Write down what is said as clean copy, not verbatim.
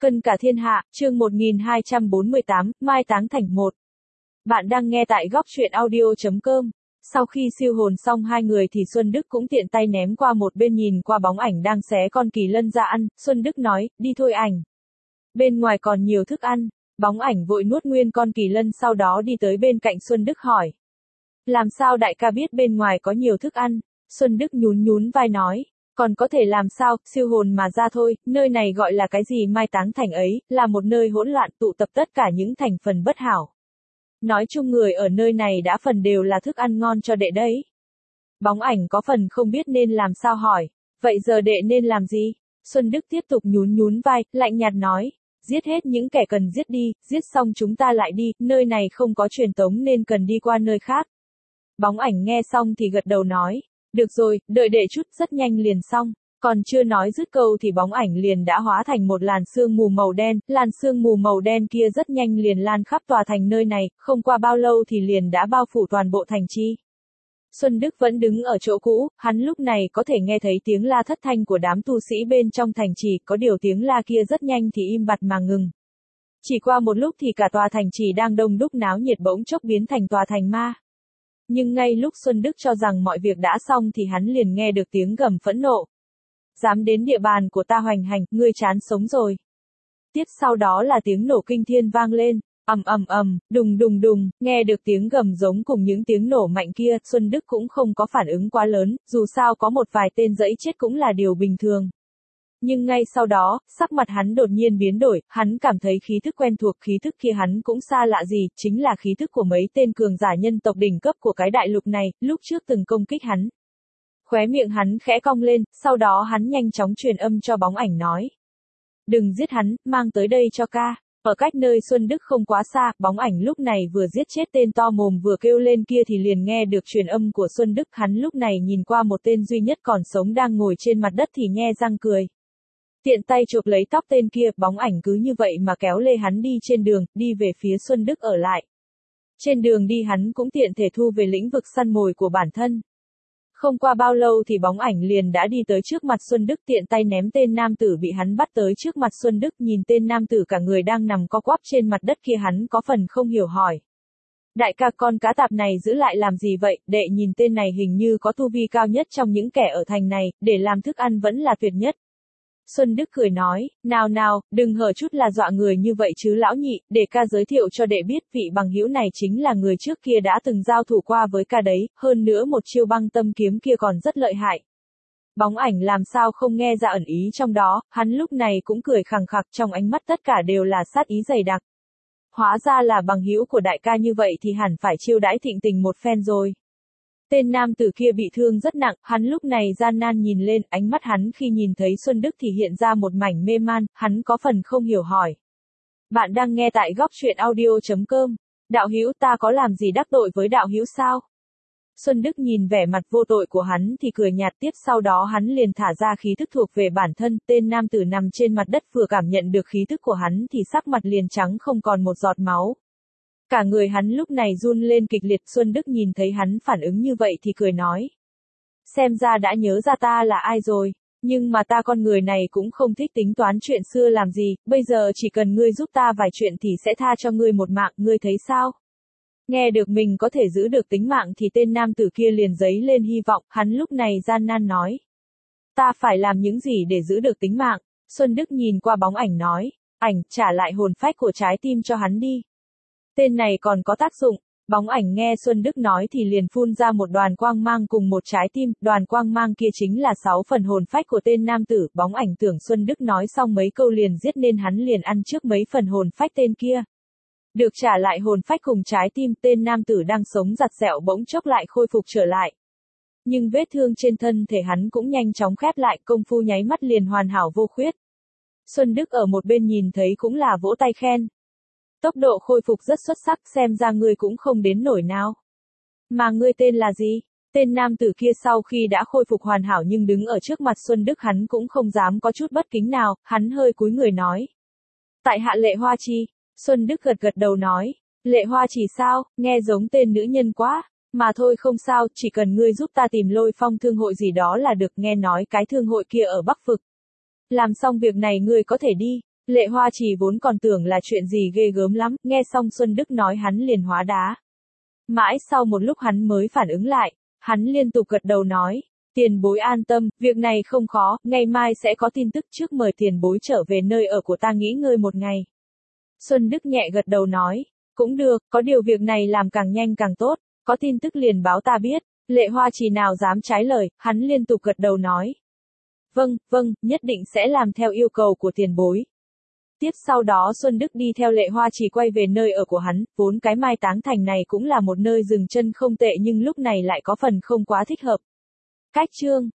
Cân cả thiên hạ, chương 1248, Mai Táng Thành 1. Bạn đang nghe tại góc truyện audio.com. Sau khi siêu hồn xong hai người thì Xuân Đức cũng tiện tay ném qua một bên nhìn qua bóng ảnh đang xé con kỳ lân ra ăn, Xuân Đức nói, đi thôi ảnh. Bên ngoài còn nhiều thức ăn, bóng ảnh vội nuốt nguyên con kỳ lân sau đó đi tới bên cạnh Xuân Đức hỏi. Làm sao đại ca biết bên ngoài có nhiều thức ăn? Xuân Đức nhún nhún vai nói. Còn có thể làm sao, siêu hồn mà ra thôi, nơi này gọi là cái gì Mai Táng Thành ấy, là một nơi hỗn loạn tụ tập tất cả những thành phần bất hảo. Nói chung người ở nơi này đã phần đều là thức ăn ngon cho đệ đấy. Bóng ảnh có phần không biết nên làm sao hỏi, vậy giờ đệ nên làm gì? Xuân Đức tiếp tục nhún nhún vai, lạnh nhạt nói, giết hết những kẻ cần giết đi, giết xong chúng ta lại đi, nơi này không có truyền tống nên cần đi qua nơi khác. Bóng ảnh nghe xong thì gật đầu nói. Được rồi, đợi đệ chút, rất nhanh liền xong. Còn chưa nói dứt câu thì bóng ảnh liền đã hóa thành một làn sương mù màu đen, làn sương mù màu đen kia rất nhanh liền lan khắp tòa thành nơi này, không qua bao lâu thì liền đã bao phủ toàn bộ thành chi. Xuân Đức vẫn đứng ở chỗ cũ, hắn lúc này có thể nghe thấy tiếng la thất thanh của đám tu sĩ bên trong thành trì, có điều tiếng la kia rất nhanh thì im bặt mà ngừng. Chỉ qua một lúc thì cả tòa thành trì đang đông đúc náo nhiệt bỗng chốc biến thành tòa thành ma. Nhưng ngay lúc Xuân Đức cho rằng mọi việc đã xong thì hắn liền nghe được tiếng gầm phẫn nộ. Dám đến địa bàn của ta hoành hành, ngươi chán sống rồi. Tiếp sau đó là tiếng nổ kinh thiên vang lên, ầm ầm ầm, đùng đùng đùng, nghe được tiếng gầm giống cùng những tiếng nổ mạnh kia, Xuân Đức cũng không có phản ứng quá lớn, dù sao có một vài tên dẫy chết cũng là điều bình thường. Nhưng ngay sau đó, sắc mặt hắn đột nhiên biến đổi, hắn cảm thấy khí thức quen thuộc, khí thức kia hắn cũng xa lạ gì, chính là khí thức của mấy tên cường giả nhân tộc đỉnh cấp của cái đại lục này, lúc trước từng công kích hắn. Khóe miệng hắn khẽ cong lên, sau đó hắn nhanh chóng truyền âm cho bóng ảnh nói. Đừng giết hắn, mang tới đây cho ca. Ở cách nơi Xuân Đức không quá xa, bóng ảnh lúc này vừa giết chết tên to mồm vừa kêu lên kia thì liền nghe được truyền âm của Xuân Đức, hắn lúc này nhìn qua một tên duy nhất còn sống đang ngồi trên mặt đất thì nhe răng cười. Tiện tay chụp lấy tóc tên kia, bóng ảnh cứ như vậy mà kéo lê hắn đi trên đường, đi về phía Xuân Đức ở lại. Trên đường đi hắn cũng tiện thể thu về lĩnh vực săn mồi của bản thân. Không qua bao lâu thì bóng ảnh liền đã đi tới trước mặt Xuân Đức, tiện tay ném tên nam tử bị hắn bắt tới trước mặt Xuân Đức, nhìn tên nam tử cả người đang nằm co quắp trên mặt đất kia hắn có phần không hiểu hỏi. Đại ca, con cá tạp này giữ lại làm gì vậy? Đệ nhìn tên này hình như có tu vi cao nhất trong những kẻ ở thành này, để làm thức ăn vẫn là tuyệt nhất. Xuân Đức cười nói, nào, đừng hở chút là dọa người như vậy chứ lão nhị, để ca giới thiệu cho đệ biết, vị bằng hữu này chính là người trước kia đã từng giao thủ qua với ca đấy, hơn nữa một chiêu băng tâm kiếm kia còn rất lợi hại. Bóng ảnh làm sao không nghe ra ẩn ý trong đó, hắn lúc này cũng cười khằng khặc, trong ánh mắt tất cả đều là sát ý dày đặc. Hóa ra là bằng hữu của đại ca như vậy thì hẳn phải chiêu đãi thịnh tình một phen rồi. Tên nam tử kia bị thương rất nặng, hắn lúc này gian nan nhìn lên, ánh mắt hắn khi nhìn thấy Xuân Đức thì hiện ra một mảnh mê man, hắn có phần không hiểu hỏi. Bạn đang nghe tại góc truyện audio.com. Đạo hữu, ta có làm gì đắc tội với đạo hữu sao? Xuân Đức nhìn vẻ mặt vô tội của hắn thì cười nhạt, tiếp sau đó hắn liền thả ra khí thức thuộc về bản thân, tên nam tử nằm trên mặt đất vừa cảm nhận được khí thức của hắn thì sắc mặt liền trắng không còn một giọt máu. Cả người hắn lúc này run lên kịch liệt, Xuân Đức nhìn thấy hắn phản ứng như vậy thì cười nói. Xem ra đã nhớ ra ta là ai rồi, nhưng mà ta con người này cũng không thích tính toán chuyện xưa làm gì, bây giờ chỉ cần ngươi giúp ta vài chuyện thì sẽ tha cho ngươi một mạng, ngươi thấy sao? Nghe được mình có thể giữ được tính mạng thì tên nam tử kia liền dấy lên hy vọng, hắn lúc này gian nan nói. Ta phải làm những gì để giữ được tính mạng? Xuân Đức nhìn qua bóng ảnh nói, ảnh, trả lại hồn phách của trái tim cho hắn đi. Tên này còn có tác dụng. Bóng ảnh nghe Xuân Đức nói thì liền phun ra một đoàn quang mang cùng một trái tim, đoàn quang mang kia chính là 6 phần hồn phách của tên nam tử, bóng ảnh tưởng Xuân Đức nói xong mấy câu liền giết nên hắn liền ăn trước mấy phần hồn phách tên kia. Được trả lại hồn phách cùng trái tim, tên nam tử đang sống giặt dẹo bỗng chốc lại khôi phục trở lại. Nhưng vết thương trên thân thể hắn cũng nhanh chóng khép lại, công phu nháy mắt liền hoàn hảo vô khuyết. Xuân Đức ở một bên nhìn thấy cũng là vỗ tay khen. Tốc độ khôi phục rất xuất sắc, xem ra ngươi cũng không đến nổi nào. Mà ngươi tên là gì? Tên nam tử kia sau khi đã khôi phục hoàn hảo nhưng đứng ở trước mặt Xuân Đức hắn cũng không dám có chút bất kính nào, hắn hơi cúi người nói. Tại hạ Lệ Hoa Trì. Xuân Đức gật đầu nói. Lệ Hoa Trì sao, nghe giống tên nữ nhân quá. Mà thôi không sao, chỉ cần ngươi giúp ta tìm Lôi Phong thương hội gì đó là được, nghe nói cái thương hội kia ở Bắc Vực. Làm xong việc này ngươi có thể đi. Lệ Hoa Trì vốn còn tưởng là chuyện gì ghê gớm lắm, nghe xong Xuân Đức nói hắn liền hóa đá. Mãi sau một lúc hắn mới phản ứng lại, hắn liên tục gật đầu nói, tiền bối an tâm, việc này không khó, ngày mai sẽ có tin tức, trước mời tiền bối trở về nơi ở của ta nghỉ ngơi một ngày. Xuân Đức nhẹ gật đầu nói, cũng được, có điều việc này làm càng nhanh càng tốt, có tin tức liền báo ta biết. Lệ Hoa Trì nào dám trái lời, hắn liên tục gật đầu nói. Vâng, vâng, nhất định sẽ làm theo yêu cầu của tiền bối. Tiếp sau đó Xuân Đức đi theo Lệ Hoa Trì quay về nơi ở của hắn, vốn cái Mai Táng Thành này cũng là một nơi dừng chân không tệ nhưng lúc này lại có phần không quá thích hợp. Cách chương